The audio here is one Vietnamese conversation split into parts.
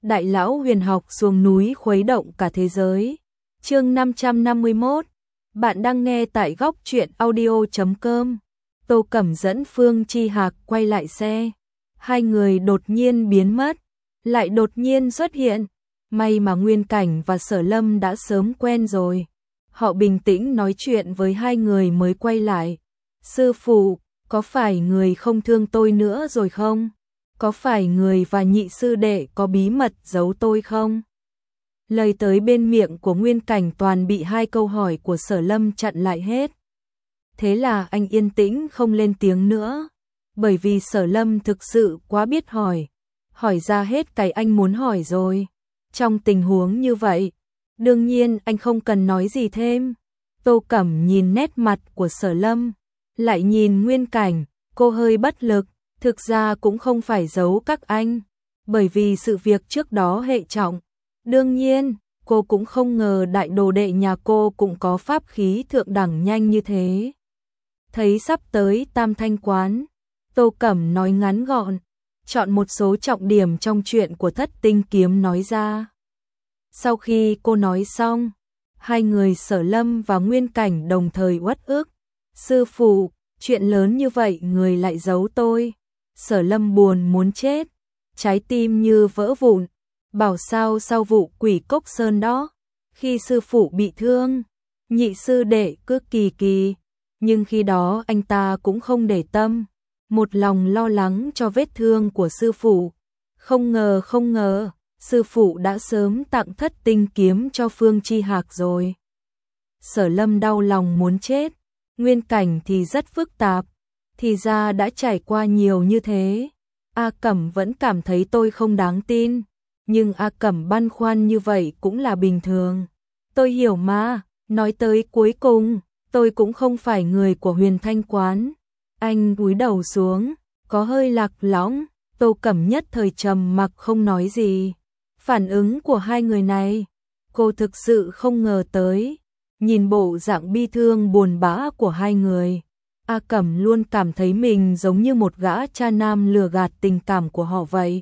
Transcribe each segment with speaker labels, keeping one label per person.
Speaker 1: Đại lão huyền học xuống núi khuấy động cả thế giới. Chương 551. Bạn đang nghe tại góc truyện audio.com. Tô Cẩm dẫn Phương Chi Hạc quay lại xe. Hai người đột nhiên biến mất, lại đột nhiên xuất hiện. May mà Nguyên Cảnh và Sở Lâm đã sớm quen rồi. Họ bình tĩnh nói chuyện với hai người mới quay lại. Sư phụ, có phải người không thương tôi nữa rồi không? Có phải người và nhị sư đệ có bí mật giấu tôi không? Lời tới bên miệng của Nguyên Cảnh toàn bị hai câu hỏi của Sở Lâm chặn lại hết. Thế là anh yên tĩnh không lên tiếng nữa. Bởi vì Sở Lâm thực sự quá biết hỏi ra hết cái anh muốn hỏi rồi. Trong tình huống như vậy, đương nhiên anh không cần nói gì thêm. Tô Cẩm nhìn nét mặt của Sở Lâm, lại nhìn Nguyên Cảnh, cô hơi bất lực. Thực ra cũng không phải giấu các anh, bởi vì sự việc trước đó hệ trọng. Đương nhiên, cô cũng không ngờ đại đồ đệ nhà cô cũng có pháp khí thượng đẳng nhanh như thế. Thấy sắp tới Tam Thanh Quán, Tô Cẩm nói ngắn gọn, chọn một số trọng điểm trong chuyện của Thất Tinh Kiếm nói ra. Sau khi cô nói xong, hai người Sở Lâm và Nguyên Cảnh đồng thời uất ức. Sư phụ, chuyện lớn như vậy người lại giấu tôi. Sở Lâm buồn muốn chết, trái tim như vỡ vụn. Bảo sao sau vụ Quỷ Cốc Sơn đó, khi sư phụ bị thương, nhị sư đệ cứ kỳ, nhưng khi đó anh ta cũng không để tâm, một lòng lo lắng cho vết thương của sư phụ. Không ngờ, sư phụ đã sớm tặng Thất Tinh Kiếm cho Phương Chi Hạc rồi. Sở Lâm đau lòng muốn chết, Nguyên Cảnh thì rất phức tạp. Thì ra đã trải qua nhiều như thế. A Cẩm vẫn cảm thấy tôi không đáng tin, nhưng A Cẩm băn khoăn như vậy cũng là bình thường. Tôi hiểu mà, nói tới cuối cùng, tôi cũng không phải người của Huyền Thanh Quán. Anh cúi đầu xuống, có hơi lạc lõng. Tô Cẩm nhất thời trầm mặc không nói gì. Phản ứng của hai người này, cô thực sự không ngờ tới. Nhìn bộ dạng bi thương buồn bã của hai người, A Cẩm luôn cảm thấy mình giống như một gã cha nam lừa gạt tình cảm của họ vậy.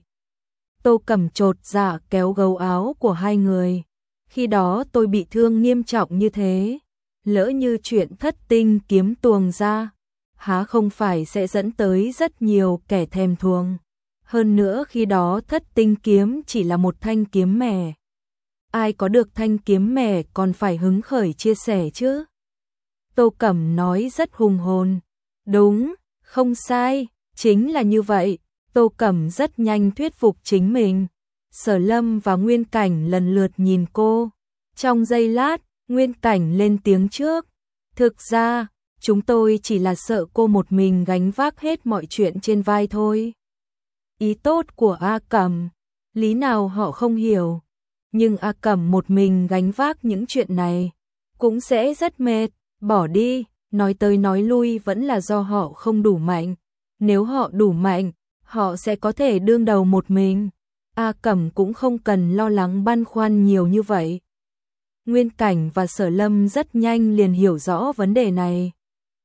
Speaker 1: Tô Cẩm chột dạ kéo gấu áo của hai người. Khi đó tôi bị thương nghiêm trọng như thế, lỡ như chuyện Thất Tinh Kiếm tuồng ra, há không phải sẽ dẫn tới rất nhiều kẻ thèm thuồng. Hơn nữa khi đó Thất Tinh Kiếm chỉ là một thanh kiếm mẻ. Ai có được thanh kiếm mẻ còn phải hứng khởi chia sẻ chứ. Tô Cẩm nói rất hùng hồn. Đúng, không sai, chính là như vậy. Tô Cẩm rất nhanh thuyết phục chính mình. Sở Lâm và Nguyên Cảnh lần lượt nhìn cô. Trong giây lát, Nguyên Cảnh lên tiếng trước. Thực ra, chúng tôi chỉ là sợ cô một mình gánh vác hết mọi chuyện trên vai thôi. Ý tốt của A Cẩm, lý nào họ không hiểu. Nhưng A Cẩm một mình gánh vác những chuyện này cũng sẽ rất mệt. Bỏ đi, nói tới nói lui vẫn là do họ không đủ mạnh. Nếu họ đủ mạnh, họ sẽ có thể đương đầu một mình. A Cẩm cũng không cần lo lắng băn khoăn nhiều như vậy. Nguyên Cảnh và Sở Lâm rất nhanh liền hiểu rõ vấn đề này.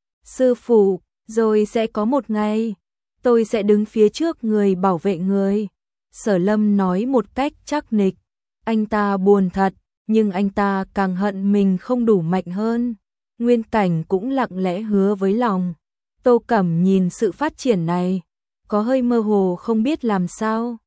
Speaker 1: Sư phụ, rồi sẽ có một ngày, tôi sẽ đứng phía trước người bảo vệ người. Sở Lâm nói một cách chắc nịch. Anh ta buồn thật, nhưng anh ta càng hận mình không đủ mạnh hơn. Nguyên Cảnh cũng lặng lẽ hứa với lòng. Tô Cẩm nhìn sự phát triển này, có hơi mơ hồ không biết làm sao.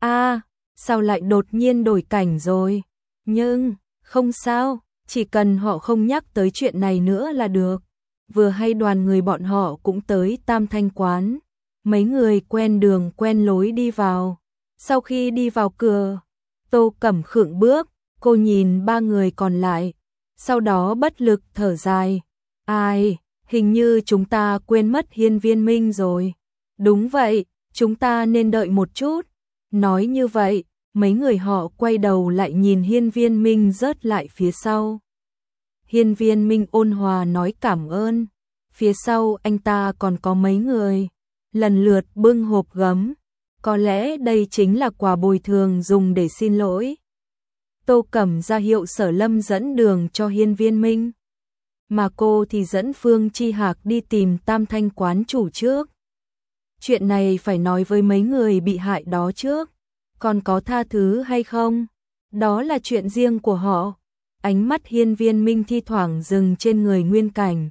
Speaker 1: Sao lại đột nhiên đổi cảnh rồi? Nhưng, không sao, chỉ cần họ không nhắc tới chuyện này nữa là được. Vừa hay đoàn người bọn họ cũng tới Tam Thanh Quán. Mấy người quen đường quen lối đi vào. Sau khi đi vào cửa, Tô Cẩm khựng bước, cô nhìn ba người còn lại. Sau đó bất lực thở dài. Ai, hình như chúng ta quên mất Hiên Viên Minh rồi. Đúng vậy, chúng ta nên đợi một chút. Nói như vậy, mấy người họ quay đầu lại nhìn Hiên Viên Minh rớt lại phía sau. Hiên Viên Minh ôn hòa nói cảm ơn. Phía sau anh ta còn có mấy người, lần lượt bưng hộp gấm. Có lẽ đây chính là quà bồi thường dùng để xin lỗi. Tô Cẩm ra hiệu Sở Lâm dẫn đường cho Hiên Viên Minh, mà cô thì dẫn Phương Chi Hạc đi tìm Tam Thanh Quán chủ trước. Chuyện này phải nói với mấy người bị hại đó trước. còn có tha thứ hay không, đó là chuyện riêng của họ. Ánh mắt Hiên Viên Minh thi thoảng dừng trên người Nguyên Cảnh.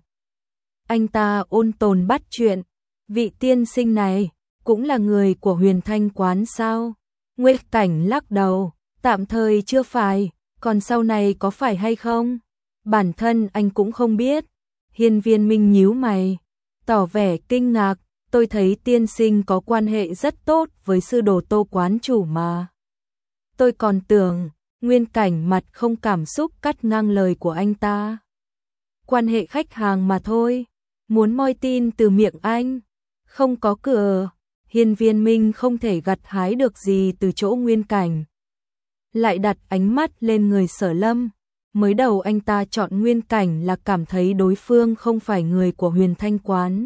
Speaker 1: Anh ta ôn tồn bắt chuyện, vị tiên sinh này cũng là người của Huyền Thanh quán sao? Nguyên Cảnh lắc đầu, tạm thời chưa phải, còn sau này có phải hay không? Bản thân anh cũng không biết. Hiên Viên Minh nhíu mày, tỏ vẻ kinh ngạc, tôi thấy tiên sinh có quan hệ rất tốt với sư đồ Tô quán chủ mà. Tôi còn tưởng, Nguyên Cảnh mặt không cảm xúc cắt ngang lời của anh ta. Quan hệ khách hàng mà thôi, muốn moi tin từ miệng anh, không có cửa. Hiên Viên Minh không thể gặt hái được gì từ chỗ Nguyên Cảnh. Lại đặt ánh mắt lên người Sở Lâm. Mới đầu anh ta chọn Nguyên Cảnh là cảm thấy đối phương không phải người của Huyền Thanh quán.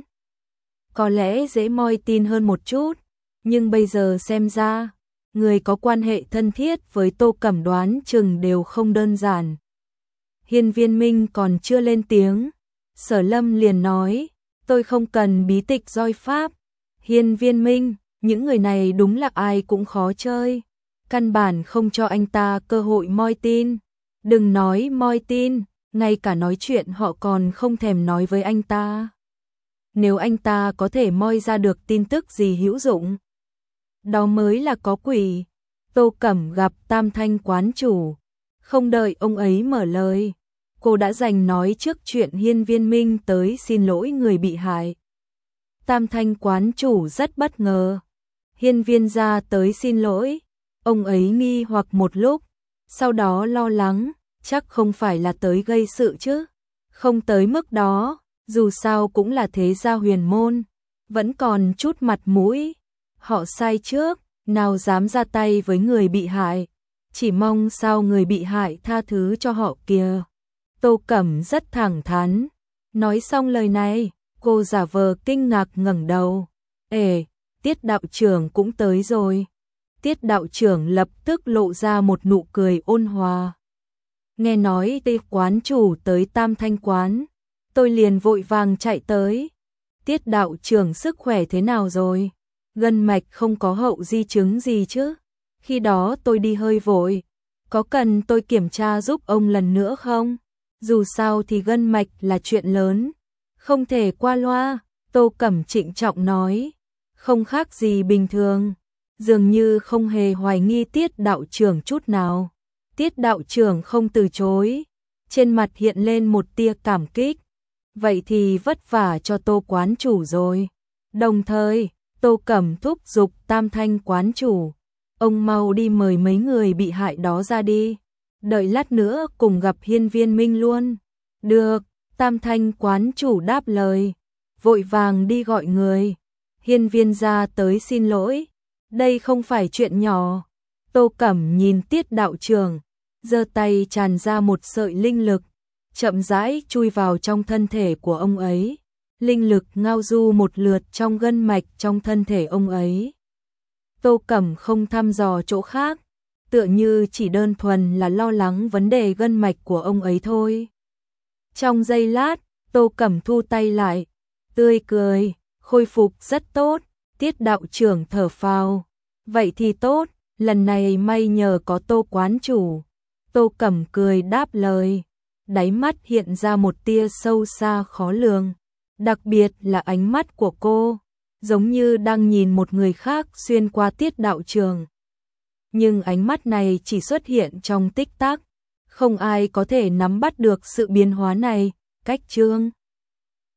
Speaker 1: Có lẽ dễ moi tin hơn một chút, nhưng bây giờ xem ra, người có quan hệ thân thiết với Tô Cẩm đoán chừng đều không đơn giản. Hiên Viên Minh còn chưa lên tiếng, Sở Lâm liền nói, tôi không cần bí tịch roi pháp. Hiên Viên Minh, những người này đúng là ai cũng khó chơi, căn bản không cho anh ta cơ hội moi tin. Đừng nói moi tin, ngay cả nói chuyện họ còn không thèm nói với anh ta. Nếu anh ta có thể moi ra được tin tức gì hữu dụng, đó mới là có quỷ. Tô Cẩm gặp Tam Thanh quán chủ, không đợi ông ấy mở lời, cô đã giành nói trước chuyện Hiên Viên Minh tới xin lỗi người bị hại. Tam Thanh quán chủ rất bất ngờ, Hiên Viên gia tới xin lỗi, ông ấy nghi hoặc một lúc, sau đó lo lắng, chắc không phải là tới gây sự chứ, không tới mức đó, dù sao cũng là thế gia huyền môn, vẫn còn chút mặt mũi, họ sai trước, nào dám ra tay với người bị hại, chỉ mong sao người bị hại tha thứ cho họ kìa. Tô Cẩm rất thẳng thắn, nói xong lời này, cô giả vờ kinh ngạc ngẩng đầu, ề, Tiết đạo trưởng cũng tới rồi. Tiết đạo trưởng lập tức lộ ra một nụ cười ôn hòa. Nghe nói Tê quán chủ tới Tam Thanh quán, tôi liền vội vàng chạy tới. Tiết đạo trưởng sức khỏe thế nào rồi? Gân mạch không có hậu di chứng gì chứ? Khi đó tôi đi hơi vội, có cần tôi kiểm tra giúp ông lần nữa không? Dù sao thì gân mạch là chuyện lớn, không thể qua loa. Tô Cẩm trịnh trọng nói, không khác gì bình thường, dường như không hề hoài nghi Tiết đạo trưởng chút nào. Tiết đạo trưởng không từ chối, trên mặt hiện lên một tia cảm kích. Vậy thì vất vả cho Tô quán chủ rồi. Đồng thời, Tô Cẩm thúc giục Tam Thanh quán chủ, ông mau đi mời mấy người bị hại đó ra đi, đợi lát nữa cùng gặp Hiên Viên Minh luôn. Được, Tam Thanh quán chủ đáp lời, vội vàng đi gọi người. Hiên Viên gia tới xin lỗi, đây không phải chuyện nhỏ. Tô Cẩm nhìn Tiết đạo trưởng, giơ tay tràn ra một sợi linh lực, chậm rãi chui vào trong thân thể của ông ấy. Linh lực ngao du một lượt trong gân mạch trong thân thể ông ấy. Tô Cẩm không thăm dò chỗ khác, tựa như chỉ đơn thuần là lo lắng vấn đề gân mạch của ông ấy thôi. Trong giây lát, Tô Cẩm thu tay lại, tươi cười, khôi phục rất tốt. Tiết đạo trưởng thở phào, vậy thì tốt, lần này may nhờ có Tô quán chủ. Tô Cẩm cười đáp lời, đáy mắt hiện ra một tia sâu xa khó lường, đặc biệt là ánh mắt của cô, giống như đang nhìn một người khác xuyên qua Tiết đạo trưởng. Nhưng ánh mắt này chỉ xuất hiện trong tích tắc, không ai có thể nắm bắt được sự biến hóa này. Cách chương